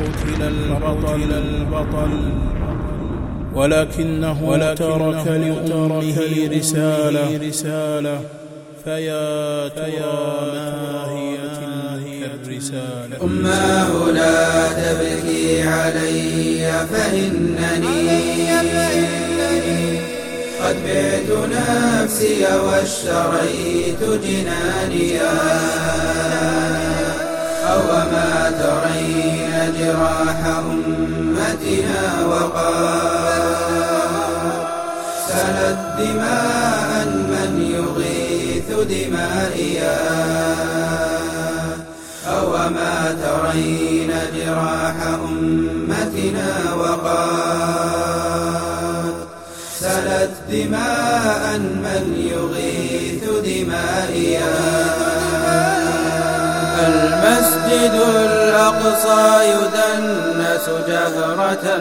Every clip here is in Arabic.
فقتل البطل ولكنه ترك لأمه رسالة فيا ترى ما هي تلك الرسالة. أماه لا تبكي علي فإنني قد بعت نفسي واشتريت جنانيا. أوما ترين جراح أمتنا وقد سلت دماء من يغيث دمائيا. أوما ترين جراح أمتنا وقد سلت دماء من يغيث دمائيا. المسجد الأقصى يدنس جهرة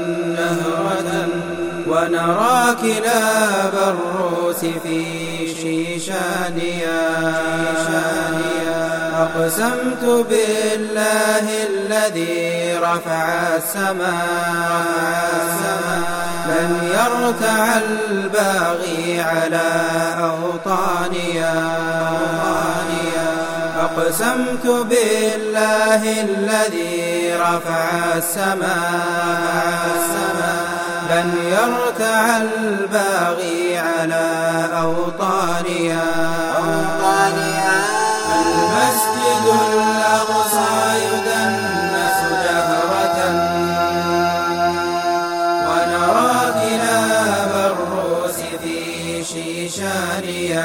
ونرى كلاب الروس في شيشانيا. أقسمت بالله الذي رفع السماء لن يرتع الباغي على أوطانيا. أقسمت بالله الذي رفع السماء لن يرتع الباغي على أوطانيا. المسجد الأقصى يدنس جهرة ونرى كلاب الروس في شيشانيا.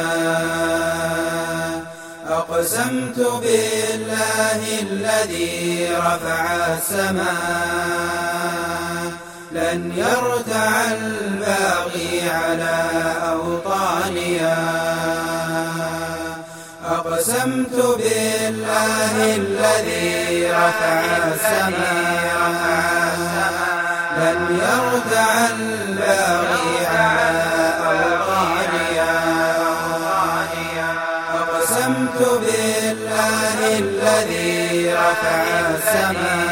أقسمت بالله الذي رفع السماء لن يرتع الباغي على أوطانيا. أقسمت بالله الذي رفع السماء لن يرتع الباغي على أوطانيا. أقسمت بالله الذي رفع السماء